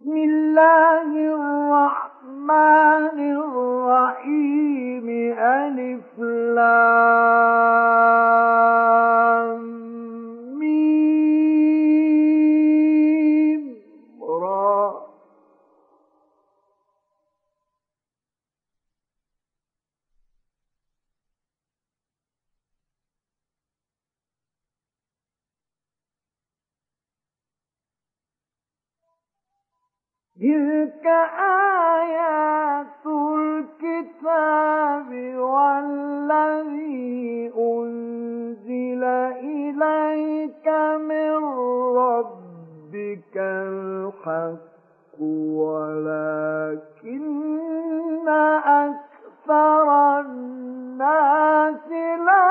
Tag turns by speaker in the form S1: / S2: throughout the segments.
S1: بسم الله الرحمن الرحيم. ألف لام ميم را. تلك آيات الكتاب والذي أنزل إليك من ربك الحق ولكن أكثر الناس لا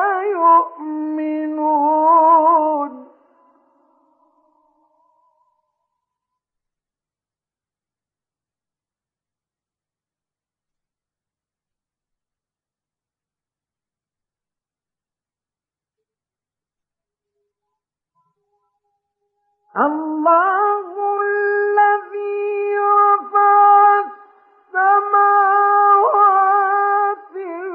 S1: يؤمنون. الله الذي رفع السماوات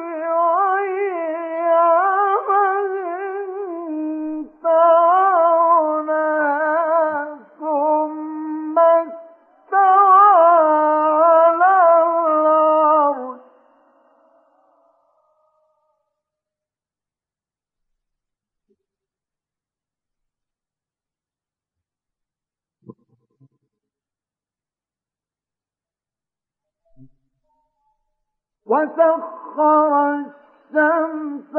S1: بغير عمد ترونها ثم استوى على العرش. وسخر الشمس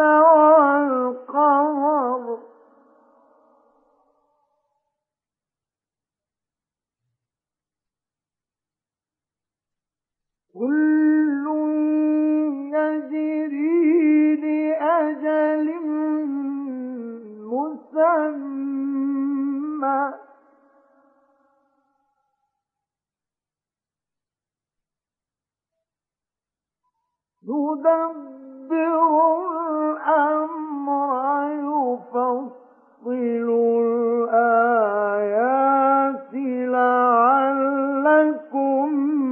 S1: والقمر كل يجري لأجل مسمى يدبر الأمر يفصل الآيات لعلكم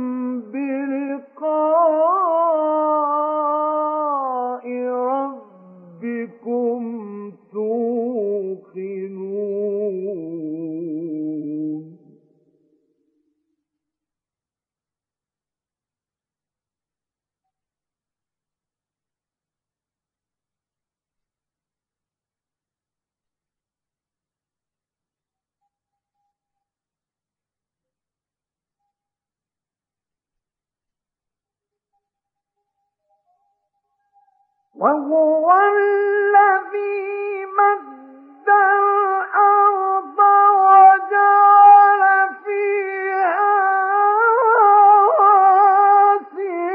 S1: بلقاء ربكم توقنون. وهو الذي مد الأرض وجعل فيها رواسي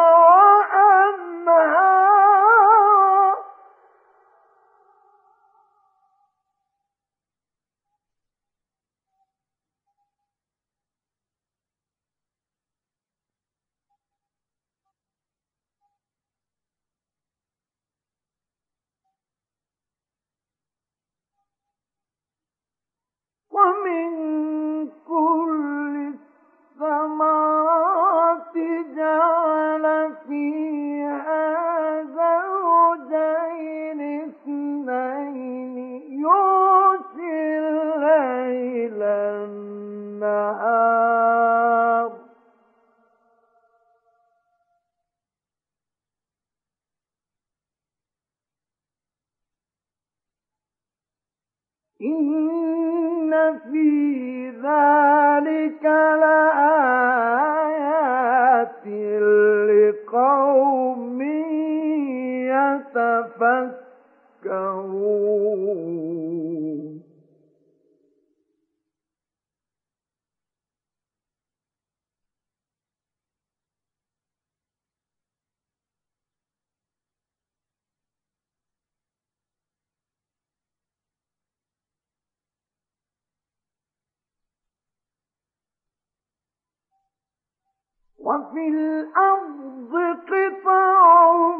S1: وأنهارا ومن كل الثمرات جعل فيها زوجين اثنين يغشي الليل النهار إن في ذلك لآيات لقوم يتفكرون. وفي الأرض قطع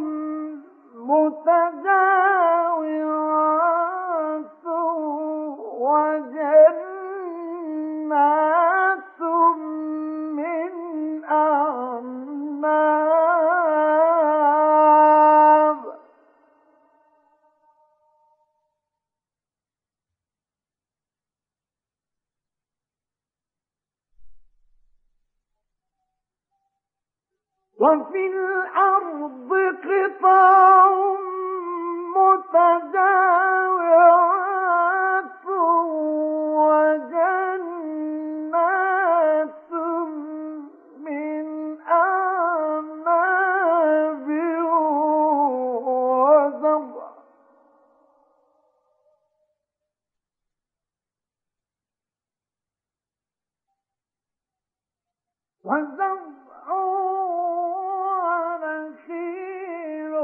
S1: متجاورات وجنات وفي الأرض قطع متجاورات وجنات من أعناب وزرع ونخيل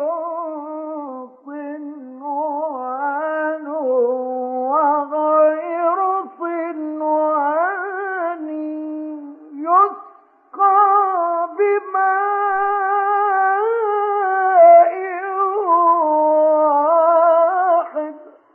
S1: صنوان وغير صنوان يسقى بماء واحد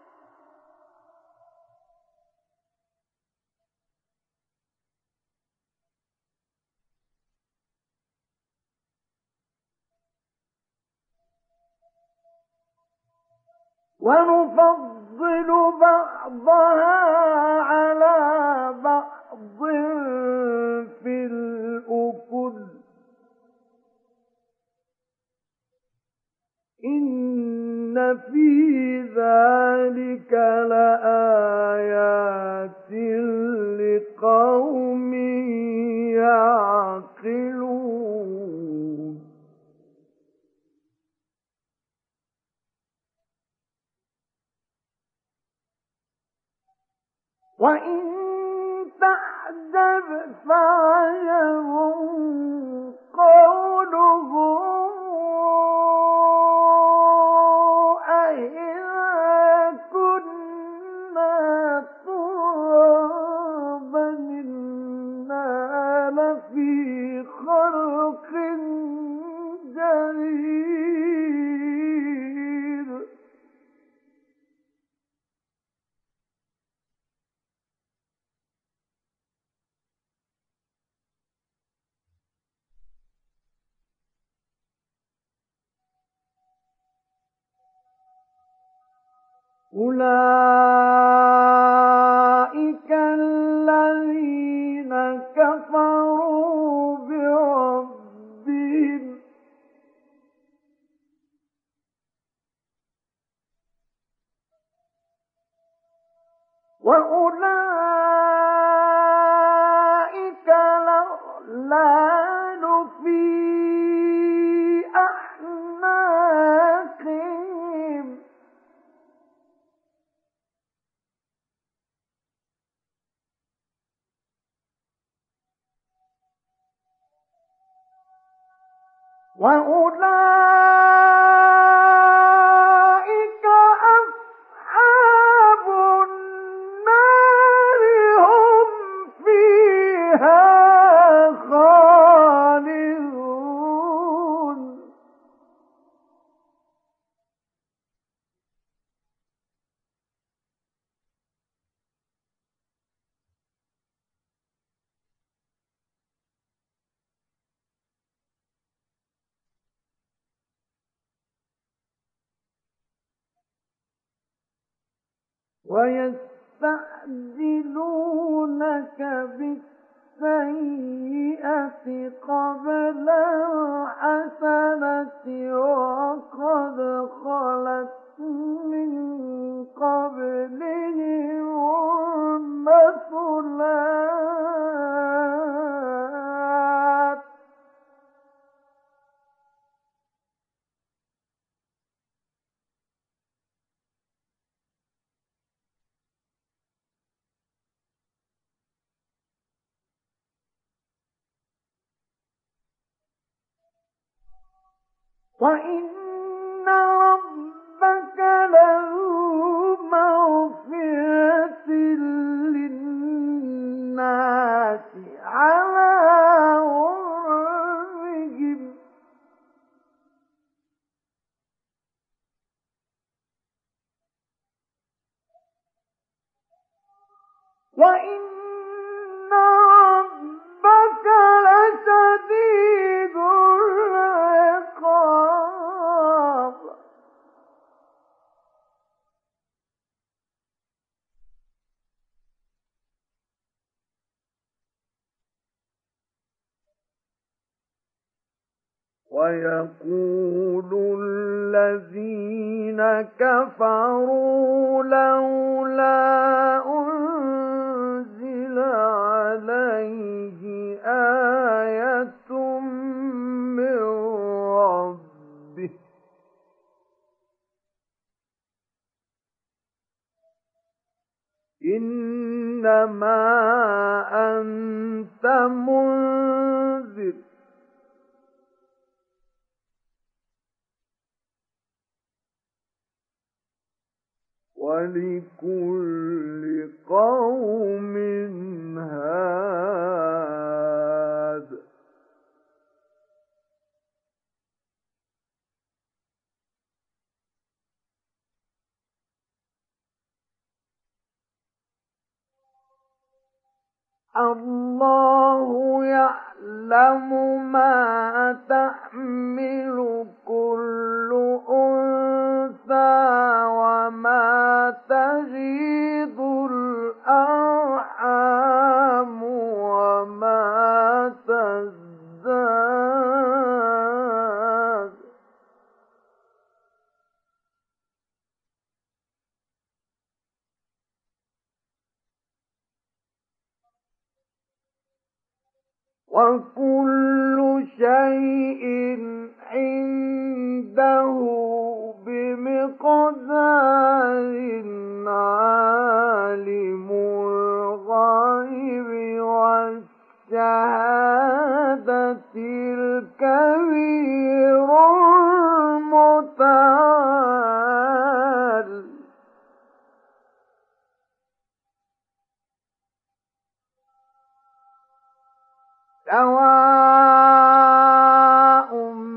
S1: ونفضل بعضها على بعض في الأكل إن في ذلك لآيات لقوم يعقلون وإن تعجب فعجب قولهم أإذا كنا ترابا إنا لفي خلق جديد أولئك الذين كفروا بربهم وأولئك الأغلال في أعناقهم وأولئك أصحاب النار هم فيها خالدون ويستعجلونك بالسيئة قبل الحسنة وقد خلت من قبلهم المثلات وإن ربك لذو مغفرة للناس على غرهم وإن ربك لشديد العقاب ويقول الذين كفروا لولا أنزل عليه آية من ربه إنما أنت منذر ولكل قوم هاد الله يعلم ما تحمل كل أنثى وما تغيض الأرحام وما تزداد وكل شيء عنده بمقدار عالم الغيب والشهادة الكبير المتعال سواء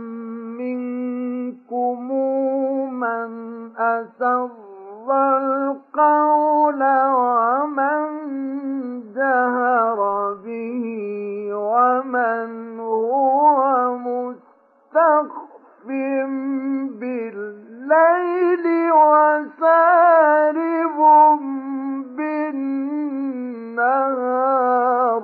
S1: منكم من أسر القول ومن جهر به ومن هو مستخف بالليل وسارب بالنهار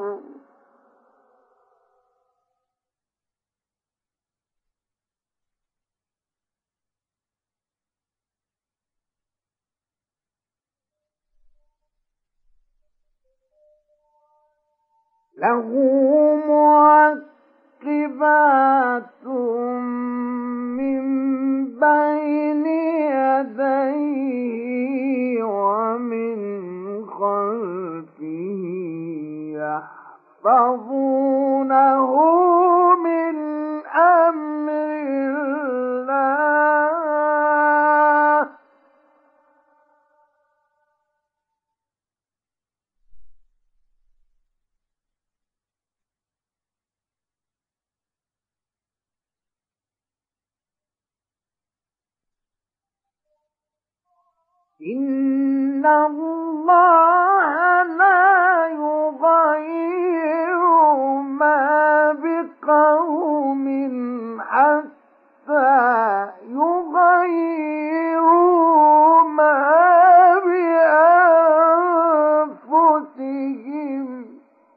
S1: له معقبات من بين يديه ومن خلفه يحفظونه من أمر الله إن الله لا يغير ما بقوم حتى يغيروا ما بأنفسهم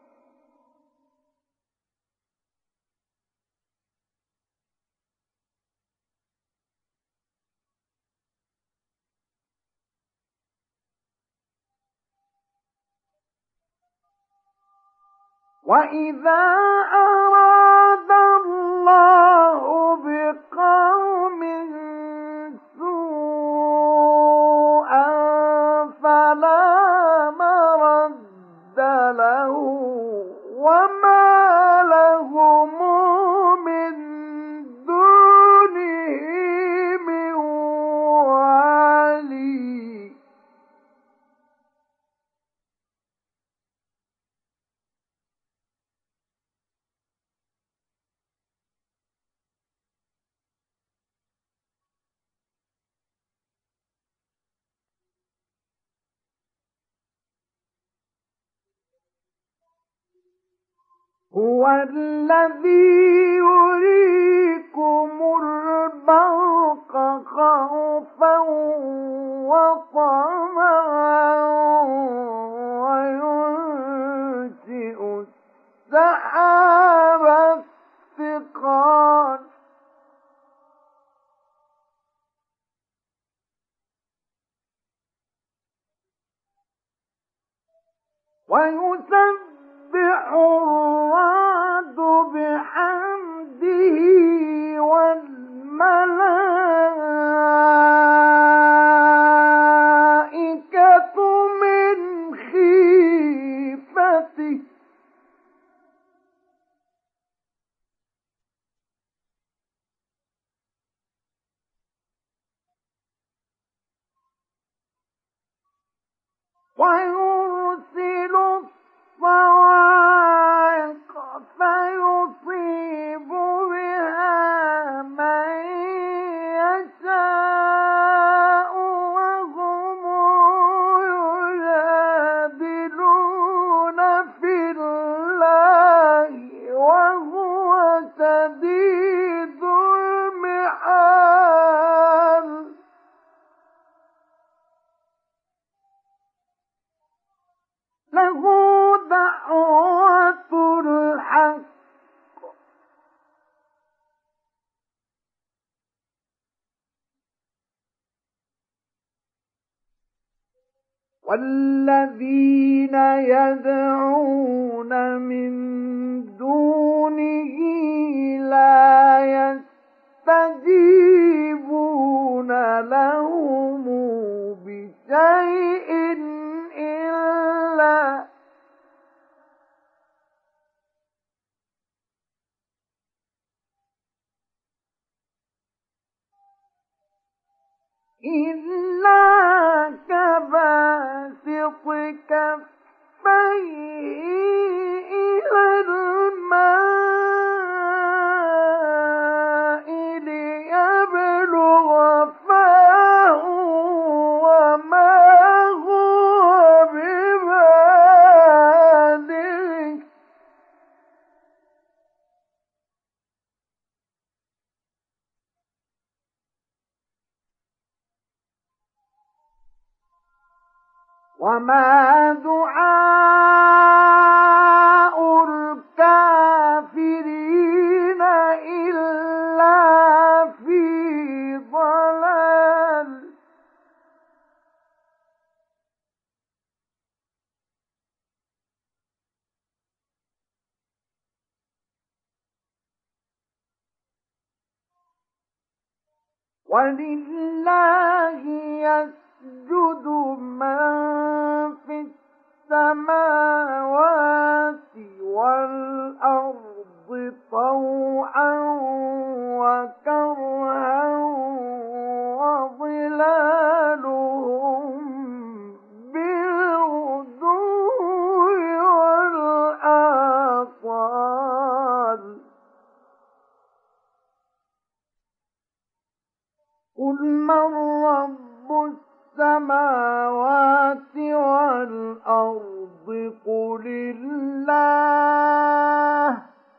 S1: وَإِذَا أَرَادَ اللَّهُ بِقَوْمٍ سُوءًا فَلَا مَرَدَّ لَهُ وَمَا لَهُم مِّن دُونِهِ مِن وَالٍ هُوَ الَّذِي يُرِيكُمُ الْبَرْقَ خَوْفًا وَطَمَعًا وَيُنشِئُ السَّحَابَ الثِّقَالَ ويسبح الرعد بحمده والملائكة من خيفته ويرسل الصواعق فيصيب بها من يشاء وهم يجادلون في الله وهو شديد المحال له دعوة الحق والذين يدعون من دونه لا يستجيبون لهم بشيء إلا كباسط كفيه إلى الماء ليبلغ فاه وما هو ببالغه وما دعاء الكافرين إلا في ضلال ولله يسجد من في السماوات والأرض طوعا وكرها وظلالهم بالغدو والآصال قل من رب السماوات والأرض قل الله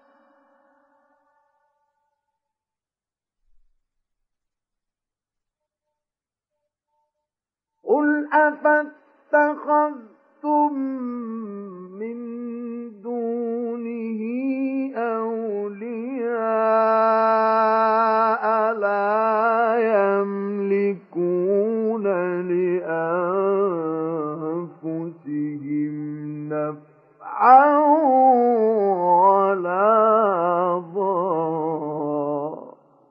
S1: قل أفاتخذتم من دونه أولياء لا يملكون لأنفسهم نفعا ولا ضرا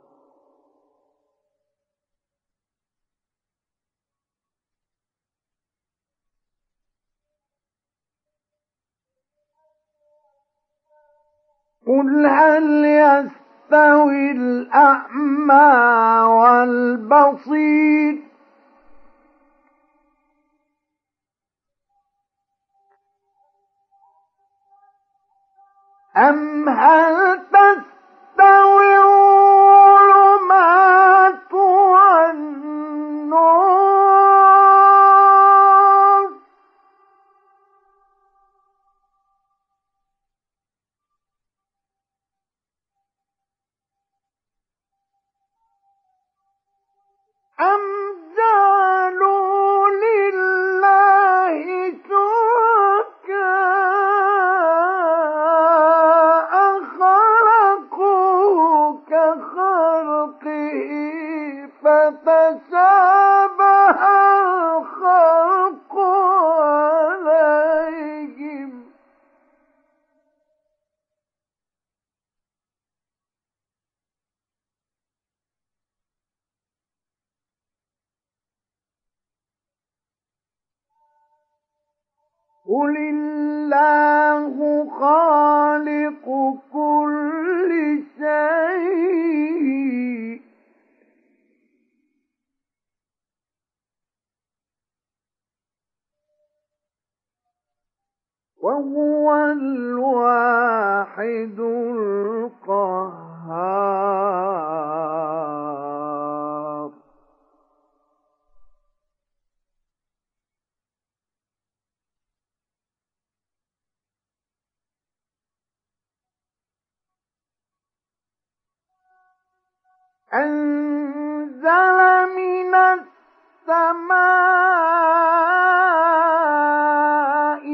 S1: قل هل يستوي الأعمى والبصير أم هل تستوي الظلمات والنور أم جعلوا لله شركاء خلقوا كخلقه فتشابه الخلق عليهم قل الله خالق كل شيء وهو الواحد القهار أنزل من السماء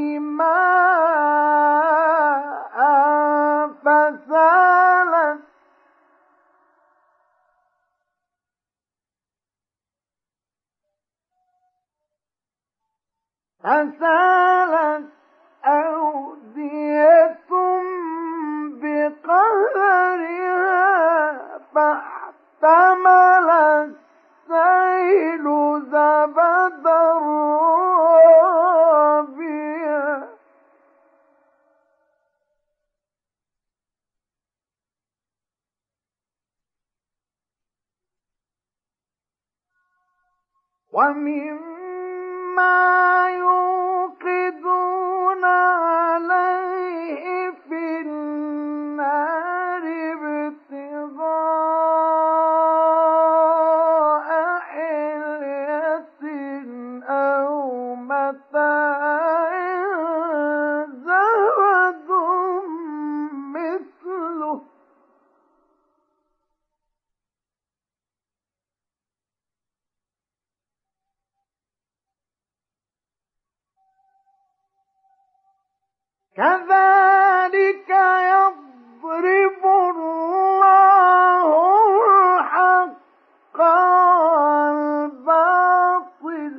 S1: ماء فسالت أودية بقدرها فاحتمل السيل زبدا رابيا ومما يوقدون عليه في النار ابتغاء حلية أو متاع زبد مثله كذلك يضرب الله الحق والباطل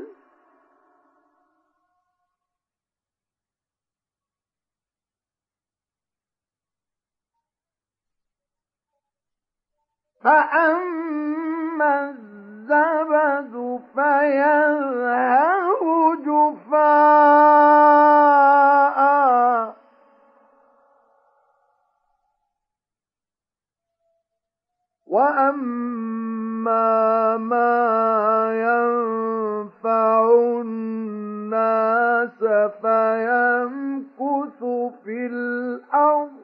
S1: فأما الزبد فيذهب جفاء وأما ما ينفع الناس فيمكث في الأرض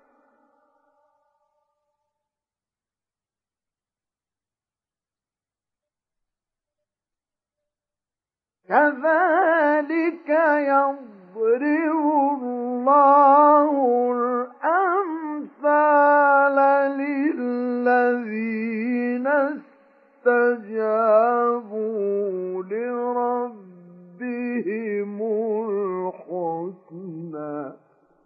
S1: كذلك يضرب الله الأمثال للذين استجابوا لربهم الحسنى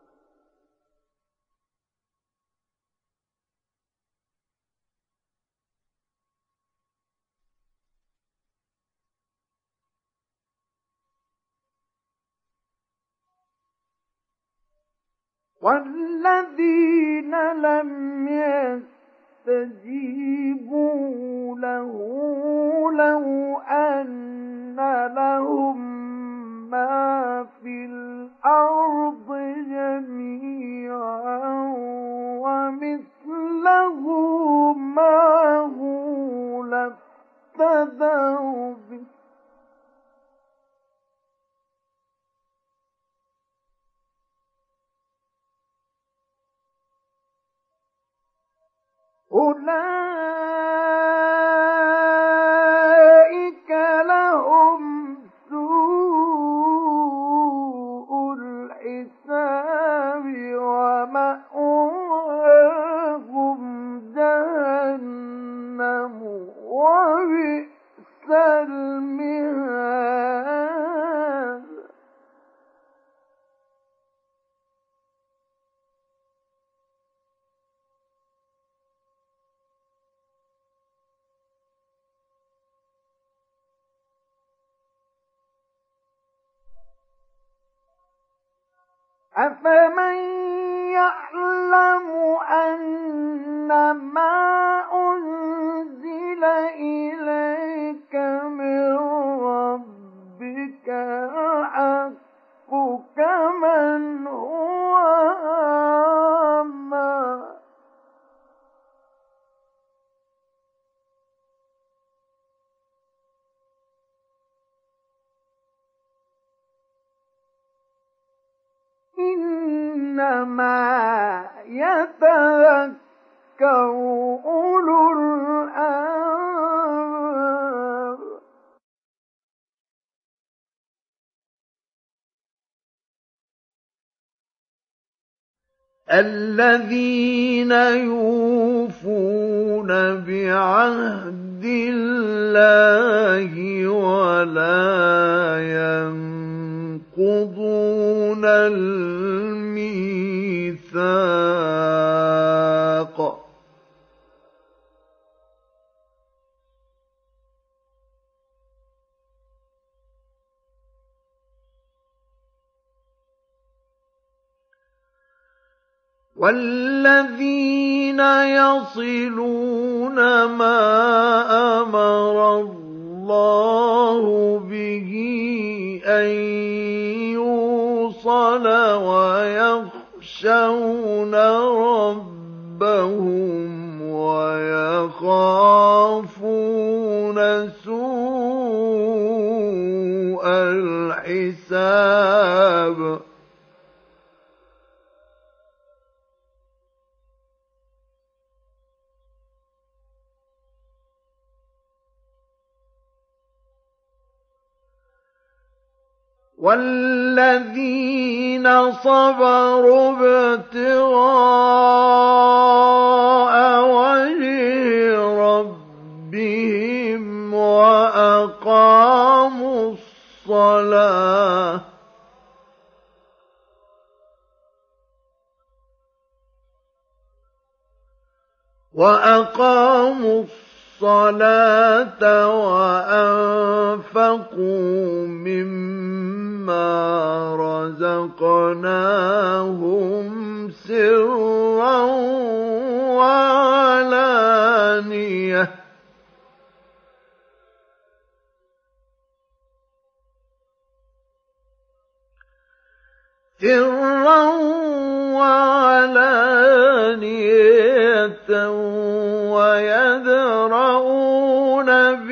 S1: والذين لم يستجيبوا له لو أن لهم ما في الأرض جميعا ومثله معه لافتدوا به أولئك لهم سوء الحساب ومأواهم جهنم وبئس المهاد أفمن يعلم أنما أنزل إليك من ربك الحق إنما يتذكر أولو الألباب. الذين يوفون بعهد الله ولا ينقضون الميثاق. والذين يصلون ما أمر الله به أن يوصل ويخشون ربهم ويخافون سوء الحساب. والذين صبروا ابتغاء وجه ربهم وأقاموا الصلاة وأنفقوا مما رزقناهم سرا وعلانية ويدرؤون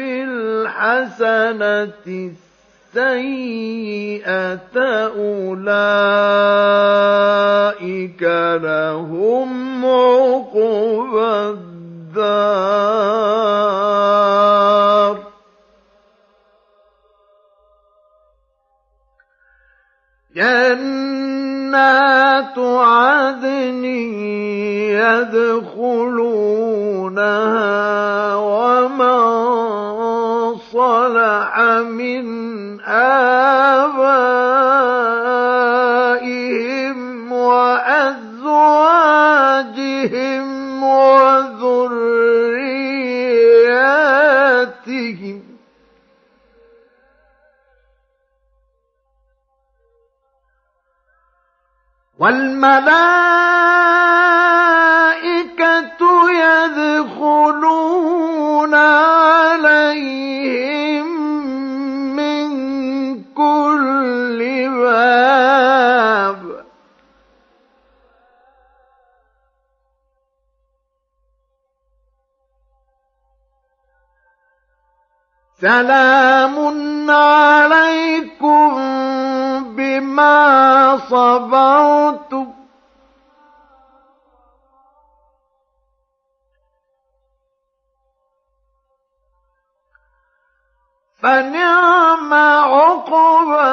S1: بالحسنة السيئة أولئك لهم عقبى الدار. جنات عدن يدخلونها ومن صلح من آبائهم وأزواجهم وذرياتهم والملائكة يدخلون عليهم من كل باب سلام عليكم بما صبرتم فنعم عقبى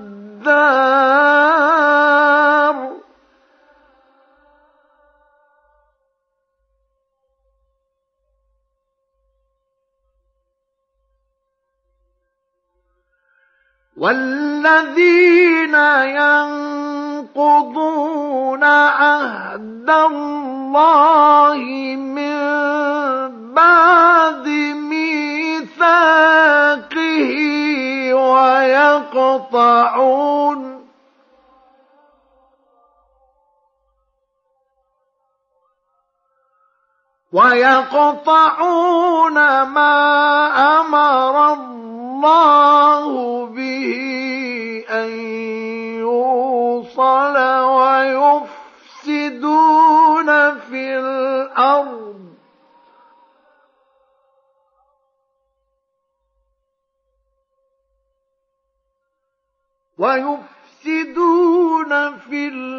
S1: الدار. والذين ينقضون عهد الله من بعد ميثاقه ويقطعون ما أمر الله به أن يوصل ويفسدون في الأرض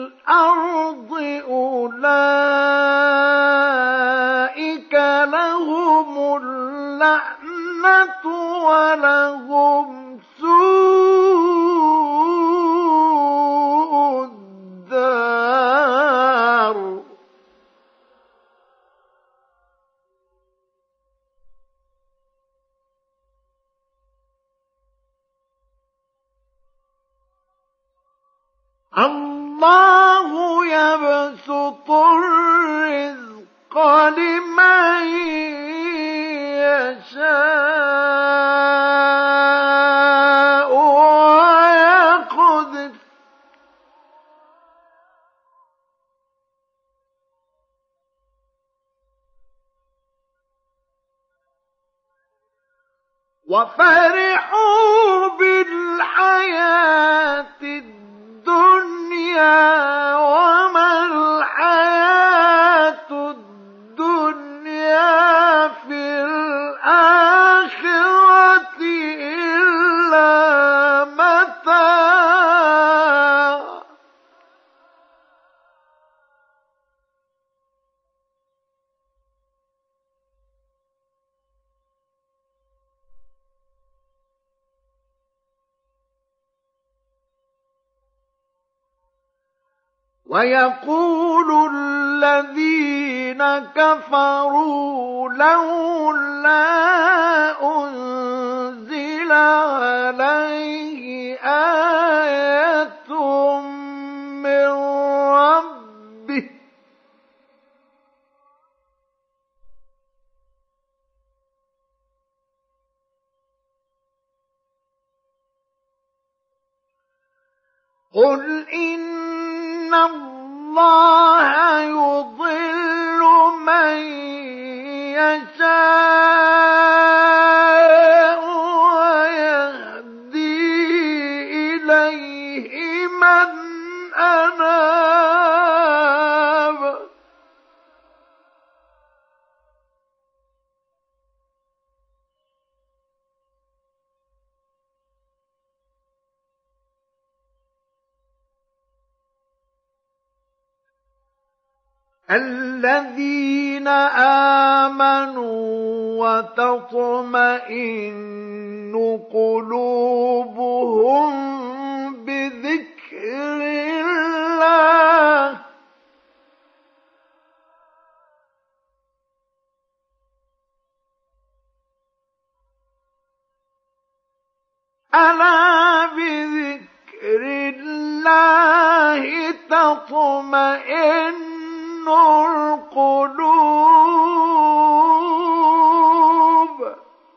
S1: الله يبسط الرزق لمن يشاء ويقدر وفرحوا بالحياة الدنيا وما الحياة الدنيا في الآخرة إلا متاع ويقول الذين كفروا لولا أنزل عليه آية من ربه قل إن الله يضل من يشاء ويهدي إليه من أناب الذين آمنوا وتطمئن قلوبهم بذكر الله ألا بذكر الله تطمئن القلوب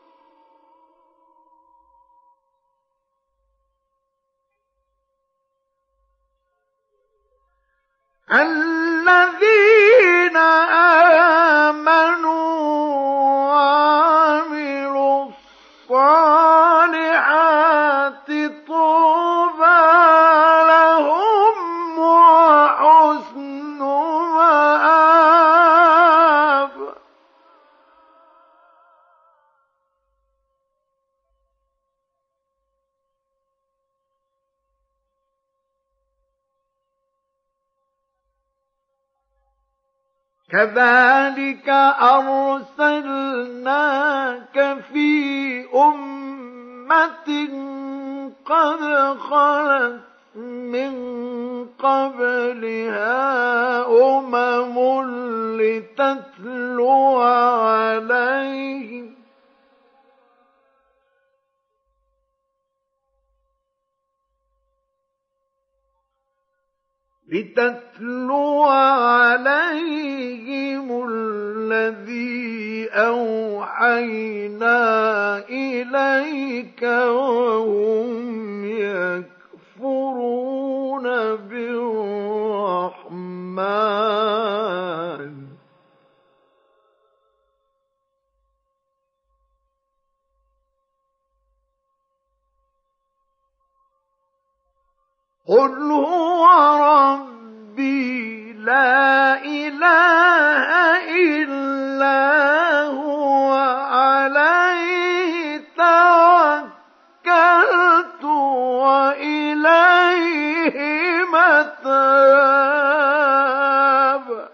S1: الذين آمنوا وعملوا الصالحات طوبى لهم وحسن مآب كذلك أرسلناك في أمة قد خلت من قبلها لتتلو عليهم الذي أوحينا إليك وهم يكفرون بالرحمن قل هو ربي لا إله إلا هو عليه توكلت وإليه متاب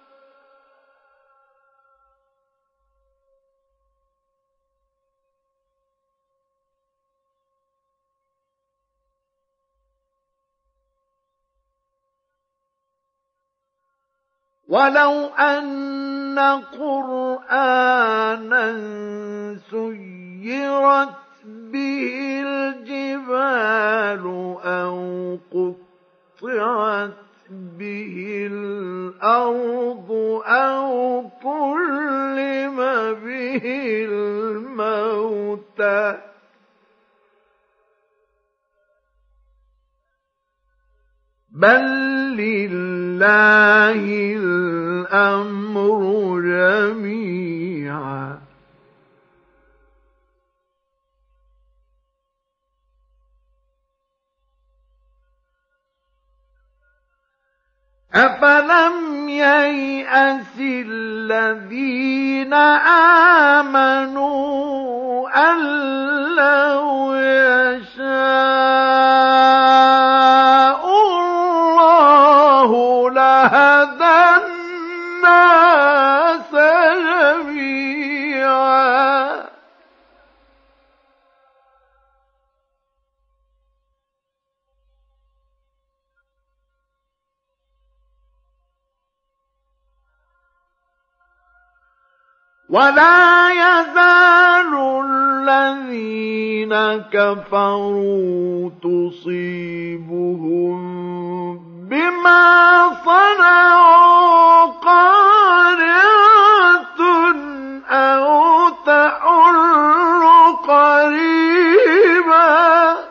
S1: ولو أن قرآنا سيرت به الجبال أو قطعت قُطِعَتْ بِهِ الْأَرْضُ أَوْ كُلِّمَ بِهِ الْمَوْتَىٰ بَل لِّلَّهِ الْأَمْرُ جَمِيعًا أَفَلَمْ يَيْأَسِ الَّذِينَ آمَنُوا أَن لَّوْ يَشَاءُ اللَّهُ لَهَدَى النَّاسَ جَمِيعًا وَلَا يَزَالُ الَّذِينَ كَفَرُوا تُصِيبُهُم بِمَا صَنَعُوا قَارِعَةٌ أَوْ تَحُلُّ قَرِيبًا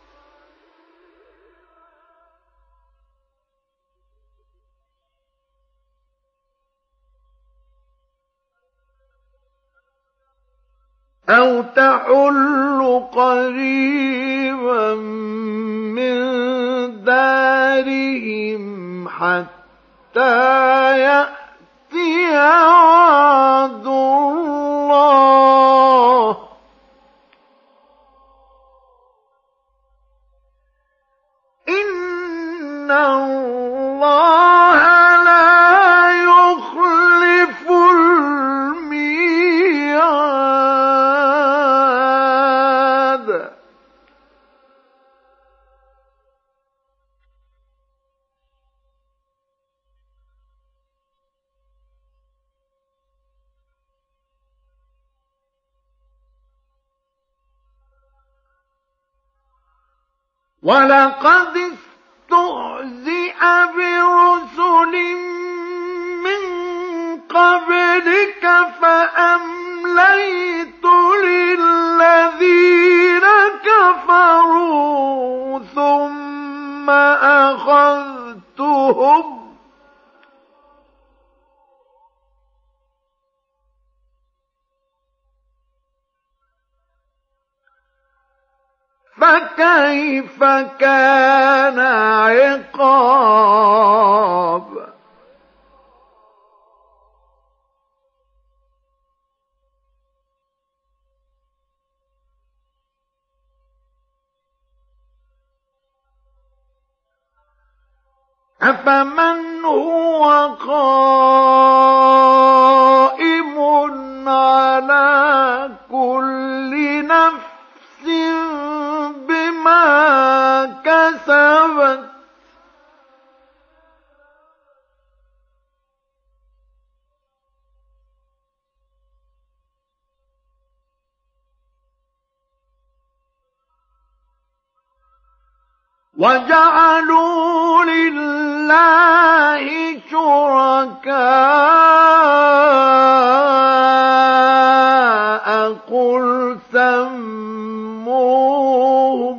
S1: مِّن دَارِهِمْ حَتَّىٰ يَأْتِيَ وَعْدُ اللَّهِ ۚ إِنَّ اللَّهَ لَا يُخْلِفُ الْمِيعَادَ وَلَقَدِ اسْتُهْزِئَ بِرُسُلٍ مِّن قَبْلِكَ فَأَمْلَيْتُ لِلَّذِينَ كَفَرُوا ثُمَّ أَخَذْتُهُمْ ۖ فَكَيْفَ كَانَ عِقَابِ أَفَمَنْ هُوَ قَائِمٌ عَلَىٰ كُلِّ نَفْسٍ بِمَا كَسَبَتْ وَجَعَلُوا لِلَّهِ شُرَكَاءَ قُلْ سَمُّوهُمْ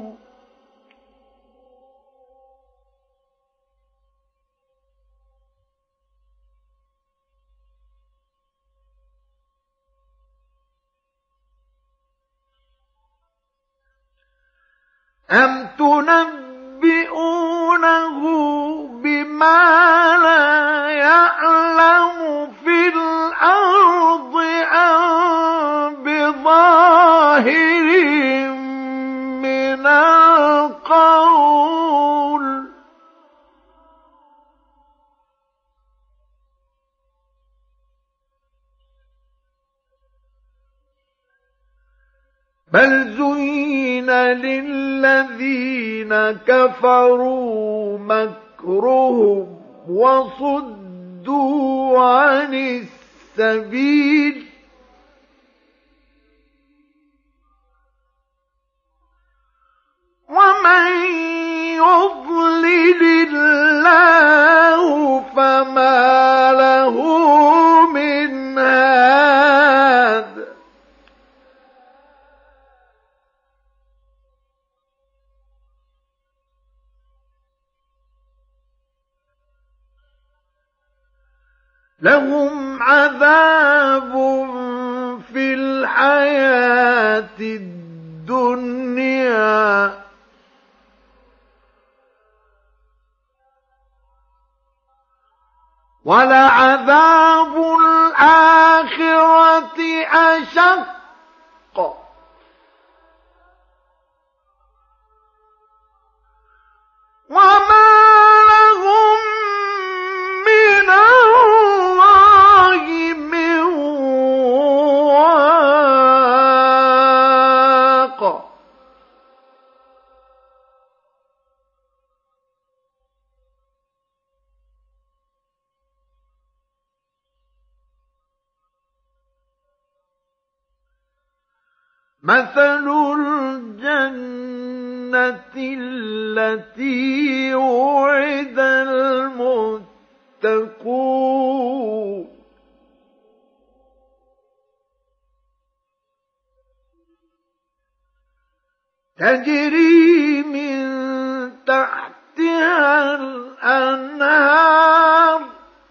S1: أَمْ تُنَبِّئُونَهُ بِمَا لَا يَعْلَمُ فِي الْأَرْضِ أَم بِظَاهِرٍ مِّنَ الْقَوْلِ ۗ بَلْ زُيِّنَ لِلَّذِينَ كَفَرُوا مَكْرُهُمْ وَصُدُّوا عَنِ السَّبِيلِ ۗ وَمَن يُضْلِلِ لهم عذاب في الحياة الدنيا ولعذاب الآخرة أشق وما لهم من الله من واق مثل الجنة التي وعد المتقون تجري من تحتها الأنهار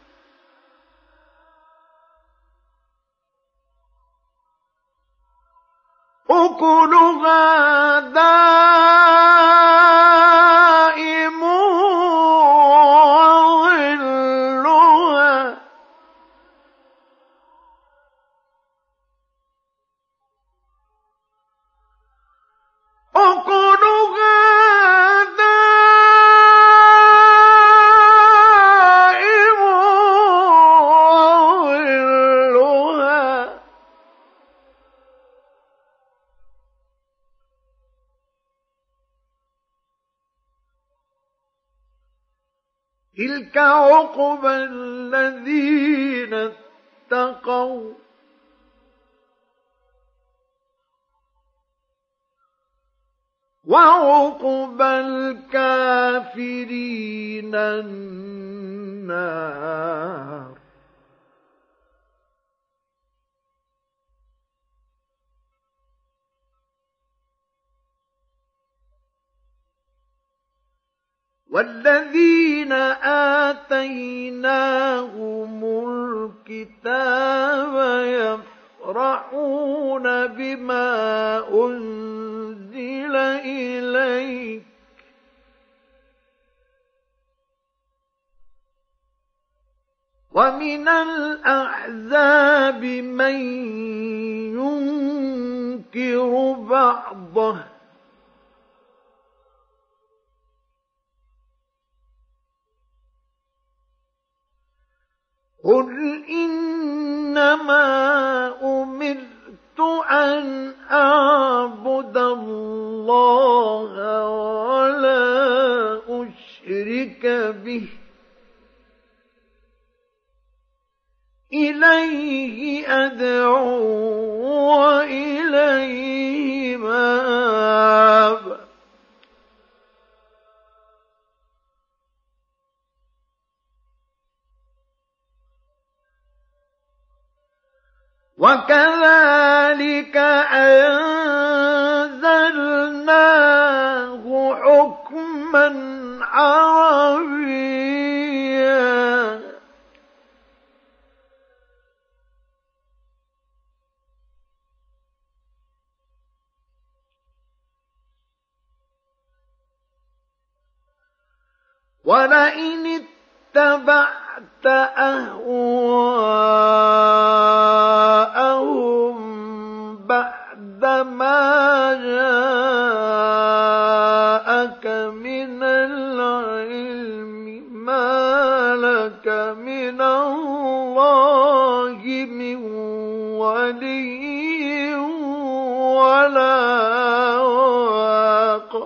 S1: أكلها دائم وظلها أكلها دائم وظلها تلك عقبى الذين اتقوا وعقبى الكافرين النار والذين آتيناهم الكتاب يفرحون بما أنزل إليك ومن الأحزاب من ينكر بعضه قل إنما أمرت أن أعبد الله ولا أشرك به إليه أدعو وإليه مآب وكذلك أنزلناه حكما عربيا ولئن اتبعت أهواءهم بعد ما جاءك من العلم ما لك من الله من ولي ولا واق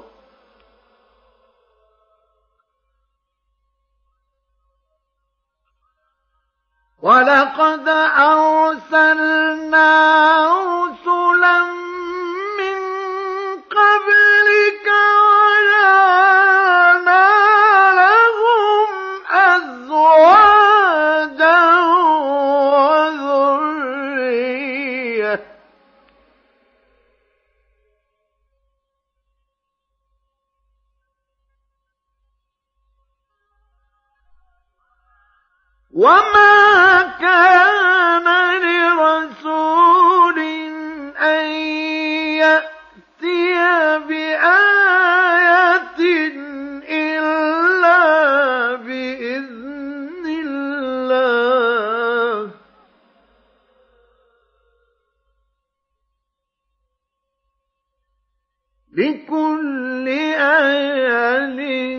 S1: ولقد أرسلنا رسلا من قبلك وجعلنا لهم أزواجا وذرية وما كان لرسول أن يأتي بآية إلا بإذن الله لكل أجل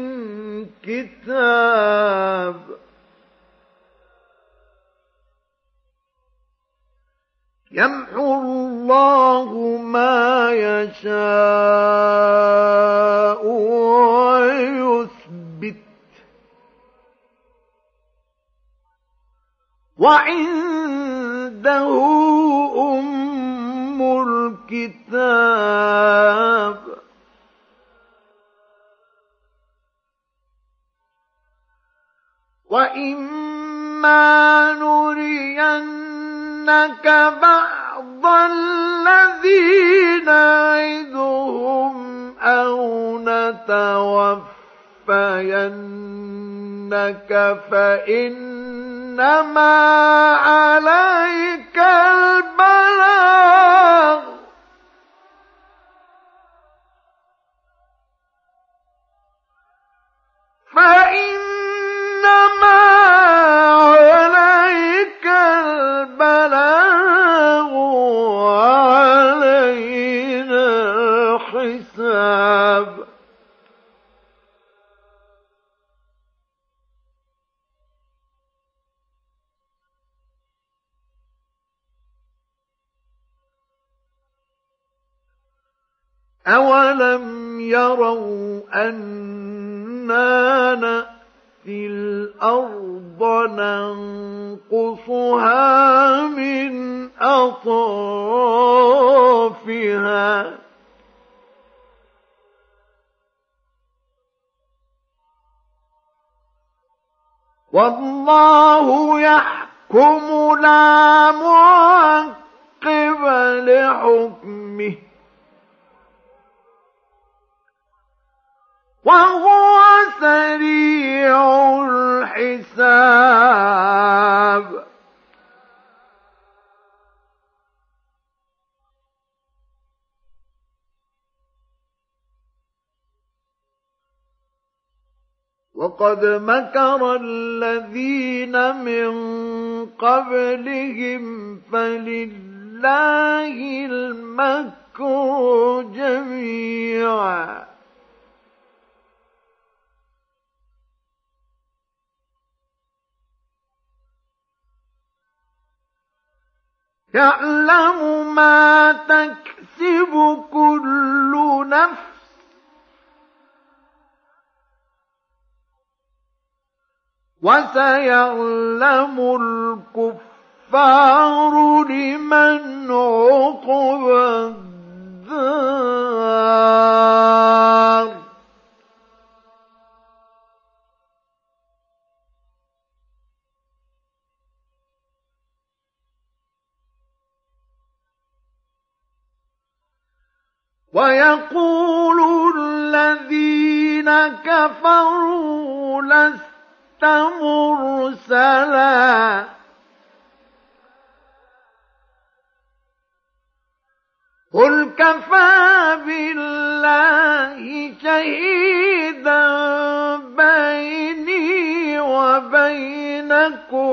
S1: كتاب يمحو الله ما يشاء ويثبت وعنده أم الكتاب وإما نرينك بعض الذي نعدهم أو نتوفينك فإنما عليك البلاغ فإنما عليك البلاغ وعلينا الحساب أولم يروا أنا نأتي الأرض ننقصها من أطرافها والله يحكم لا معقب لحكمه وهو سريع الحساب وقد مكر الذين من قبلهم فلله المكر جميعا يعلم ما تكسب كل نفس وسيعلم الكفار لمن عقبى الدار ويقول الذين كفروا لست مرسلا قل كفى بالله شهيدا بيني وبينكم